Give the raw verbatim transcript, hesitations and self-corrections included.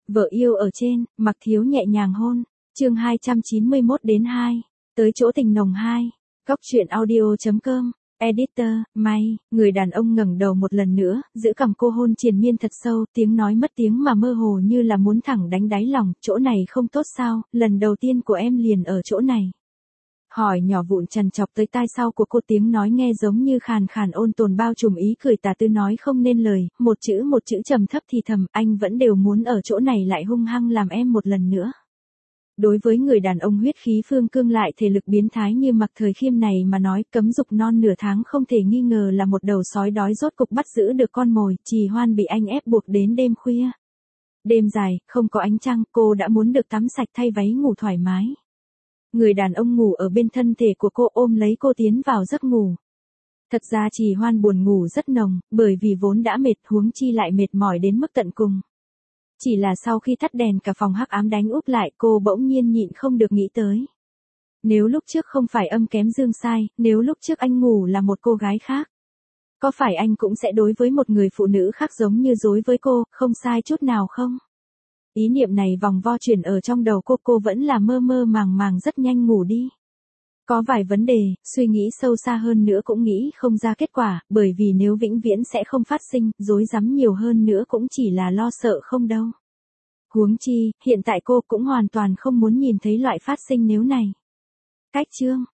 Vợ yêu ở trên, Mặc Thiếu nhẹ nhàng hôn. Chương hai trăm chín mươi mốt đến hai. Tới chỗ tình nồng hai. Góc truyện audio chấm com. Editor, May, người đàn ông ngẩng đầu một lần nữa, giữ cằm cô hôn triền miên thật sâu, tiếng nói mất tiếng mà mơ hồ như là muốn thẳng đánh đáy lòng, chỗ này không tốt sao, lần đầu tiên của em liền ở chỗ này. Hỏi nhỏ vụn trằn chọc tới tai sau của cô, tiếng nói nghe giống như khàn khàn ôn tồn bao trùm ý cười tà tư nói không nên lời, một chữ một chữ trầm thấp thì thầm, anh vẫn đều muốn ở chỗ này lại hung hăng làm em một lần nữa. Đối với người đàn ông huyết khí phương cương lại thể lực biến thái như Mặc Thời Khiêm này mà nói, cấm dục non nửa tháng không thể nghi ngờ là một đầu sói đói rốt cục bắt giữ được con mồi, Trì Hoan bị anh ép buộc đến đêm khuya. Đêm dài, không có ánh trăng, cô đã muốn được tắm sạch thay váy ngủ thoải mái. Người đàn ông ngủ ở bên thân thể của cô, ôm lấy cô tiến vào giấc ngủ. Thật ra Trì Hoan buồn ngủ rất nồng, bởi vì vốn đã mệt, huống chi lại mệt mỏi đến mức tận cùng. Chỉ là sau khi tắt đèn cả phòng hắc ám đánh úp lại, cô bỗng nhiên nhịn không được nghĩ tới. Nếu lúc trước không phải âm kém dương sai, nếu lúc trước anh ngủ là một cô gái khác, có phải anh cũng sẽ đối với một người phụ nữ khác giống như đối với cô, không sai chút nào không? Ý niệm này vòng vo chuyển ở trong đầu cô, cô vẫn là mơ mơ màng màng rất nhanh ngủ đi. Có vài vấn đề, suy nghĩ sâu xa hơn nữa cũng nghĩ không ra kết quả, bởi vì nếu vĩnh viễn sẽ không phát sinh, rối rắm nhiều hơn nữa cũng chỉ là lo sợ không đâu. Huống chi, hiện tại cô cũng hoàn toàn không muốn nhìn thấy loại phát sinh nếu này. Cách chương,